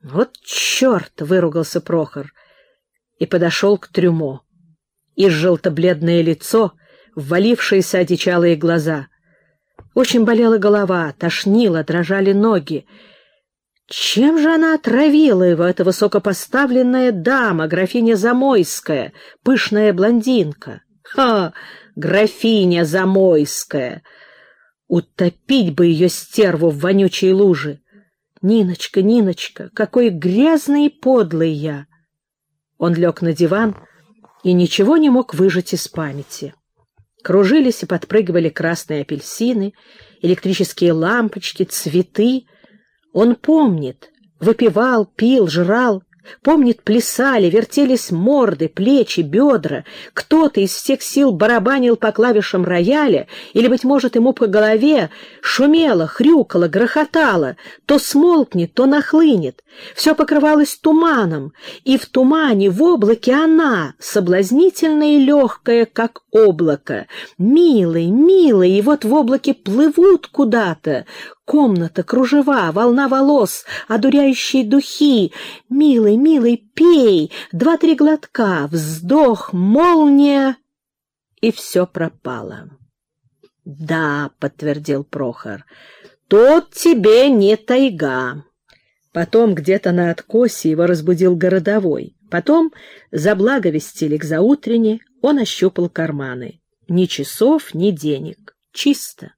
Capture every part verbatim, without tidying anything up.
«Вот черт!» — выругался Прохор и подошел к трюмо. И желто-бледное лицо, ввалившиеся одичалые глаза. Очень болела голова, тошнило, дрожали ноги. Чем же она отравила его, эта высокопоставленная дама, графиня Замойская, пышная блондинка? Ха! Графиня Замойская! Утопить бы ее стерву в вонючей луже! Ниночка, Ниночка, какой грязный и подлый я! Он лег на диван и ничего не мог выжать из памяти. Кружились и подпрыгивали красные апельсины, электрические лампочки, цветы. Он помнит, выпивал, пил, жрал, помнит, плясали, вертелись морды, плечи, бедра. Кто-то из всех сил барабанил по клавишам рояля, или, быть может, ему по голове шумело, хрюкало, грохотало, то смолкнет, то нахлынет. Все покрывалось туманом, и в тумане, в облаке она, соблазнительная и легкая, как облако. Милый, милый, и вот в облаке плывут куда-то. Комната, кружева, волна волос, одуряющие духи. Милый, милый, пей, два-три глотка, вздох, молния, и все пропало. — Да, — подтвердил Прохор, — тут тебе не тайга. Потом где-то на откосе его разбудил городовой. Потом заблаговестили к заутрене, он ощупал карманы. Ни часов, ни денег. Чисто.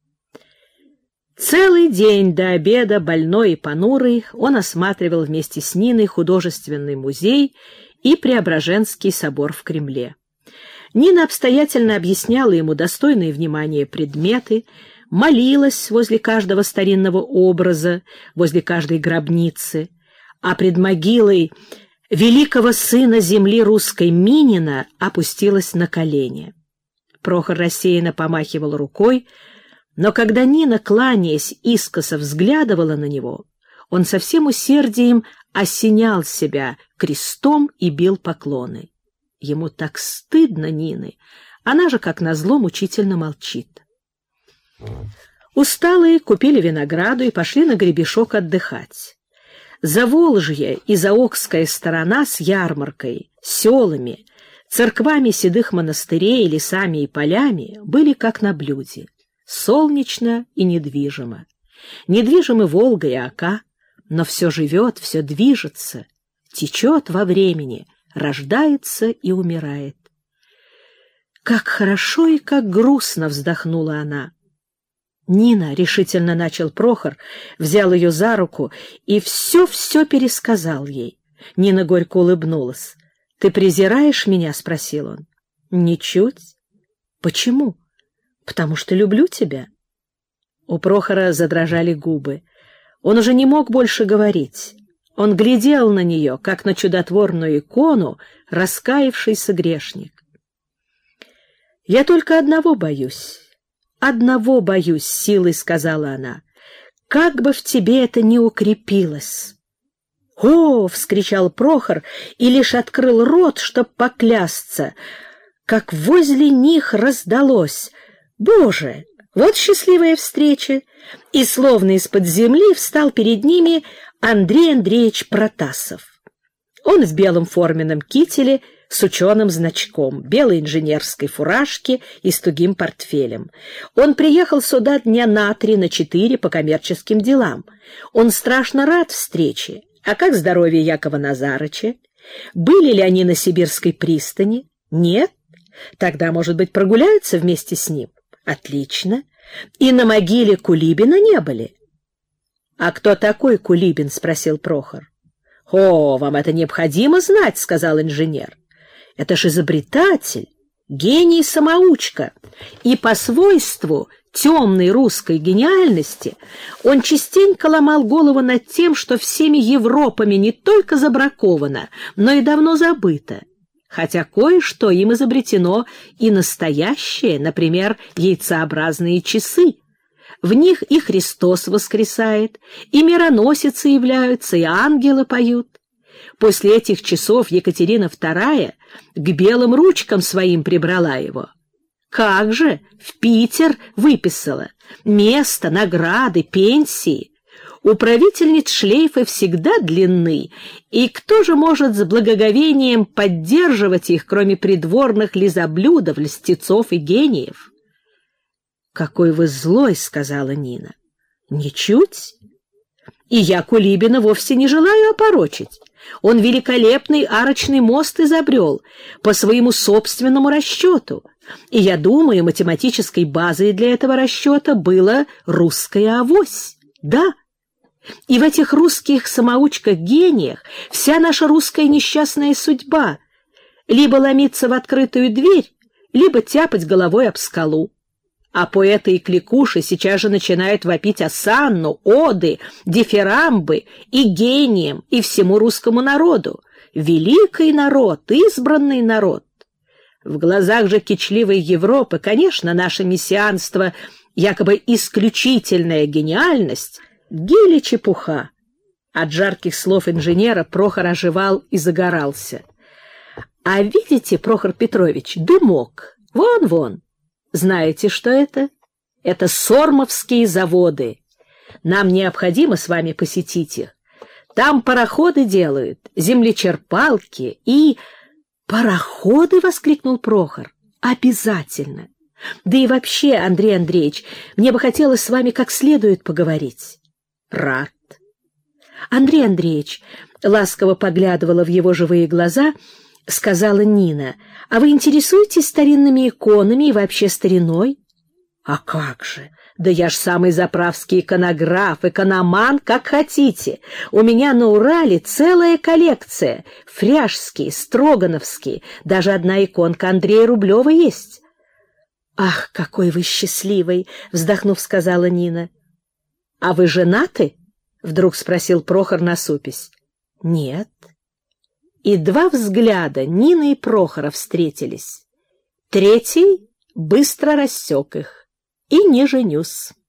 Целый день до обеда, больной и понурый, он осматривал вместе с Ниной художественный музей и Преображенский собор в Кремле. Нина обстоятельно объясняла ему достойные внимания предметы, молилась возле каждого старинного образа, возле каждой гробницы, а пред могилой великого сына земли русской Минина опустилась на колени. Прохор рассеянно помахивал рукой, но когда Нина, кланяясь, искоса взглядывала на него, он со всем усердием осенял себя крестом и бил поклоны. Ему так стыдно Нины, она же, как назло, мучительно молчит. Усталые купили винограду и пошли на гребешок отдыхать. Заволжье и Заокская сторона с ярмаркой, селами, церквами седых монастырей, лесами и полями были как на блюде. Солнечно и недвижимо. Недвижимы Волга и Ока, но все живет, все движется, течет во времени, рождается и умирает. Как хорошо и как грустно, вздохнула она. Нина, — решительно начал Прохор, взял ее за руку и все-все пересказал ей. Нина горько улыбнулась. — Ты презираешь меня? — спросил он. — Ничуть. — Почему? — Потому что люблю тебя. У Прохора задрожали губы. Он уже не мог больше говорить. Он глядел на нее, как на чудотворную икону, раскаявшийся грешник. — Я только одного боюсь. «Одного боюсь, — силой сказала она, — как бы в тебе это ни укрепилось». «О!» — вскричал Прохор и лишь открыл рот, чтоб поклясться, как возле них раздалось: «Боже, вот счастливая встреча!» И словно из-под земли встал перед ними Андрей Андреевич Протасов. Он в белом форменном кителе с ученым значком, белой инженерской фуражке и с тугим портфелем. Он приехал сюда дня на три, на четыре по коммерческим делам. Он страшно рад встрече. А как здоровье Якова Назарыча? Были ли они на Сибирской пристани? Нет? Тогда, может быть, прогуляются вместе с ним? Отлично. И на могиле Кулибина не были? — А кто такой Кулибин? — спросил Прохор. — О, вам это необходимо знать, — сказал инженер. — Это ж изобретатель, гений-самоучка, и по свойству темной русской гениальности он частенько ломал голову над тем, что всеми Европами не только забраковано, но и давно забыто, хотя кое-что им изобретено и настоящее, например, яйцеобразные часы. В них и Христос воскресает, и мироносицы являются, и ангелы поют. После этих часов Екатерина вторая к белым ручкам своим прибрала его. Как же, в Питер выписала. Место, награды, пенсии. У правительниц шлейфы всегда длинны, и кто же может с благоговением поддерживать их, кроме придворных лизоблюдов, льстецов и гениев? «Какой вы злой», — сказала Нина. «Ничуть. И я Кулибина вовсе не желаю опорочить. Он великолепный арочный мост изобрел по своему собственному расчету, и, я думаю, математической базой для этого расчета было русская авось. Да, и в этих русских самоучках-гениях вся наша русская несчастная судьба — либо ломиться в открытую дверь, либо тяпать головой об скалу. А поэты и кликуши сейчас же начинают вопить осанну, оды, дифирамбы и гениям, и всему русскому народу. Великий народ, избранный народ. В глазах же кичливой Европы, конечно, наше мессианство, якобы исключительная гениальность, гели чепуха. От жарких слов инженера Прохор оживал и загорался. А видите, Прохор Петрович, дымок, вон-вон. Знаете, что это? Это Сормовские заводы. Нам необходимо с вами посетить их. Там пароходы делают, землечерпалки и... «Пароходы!» — воскликнул Прохор. «Обязательно! Да и вообще, Андрей Андреевич, мне бы хотелось с вами как следует поговорить». «Рад». Андрей Андреевич, ласково поглядывала в его живые глаза, сказала Нина, «А вы интересуетесь старинными иконами и вообще стариной?» «А как же! Да я ж самый заправский иконограф, икономан, как хотите. У меня на Урале целая коллекция. Фряжские, строгановские, даже одна иконка Андрея Рублева есть». «Ах, какой вы счастливый!» — вздохнув, сказала Нина. «А вы женаты?» — вдруг спросил Прохор, насупясь. «Нет». И два взгляда Нины и Прохора встретились. Третий быстро рассек их. «И не женюсь».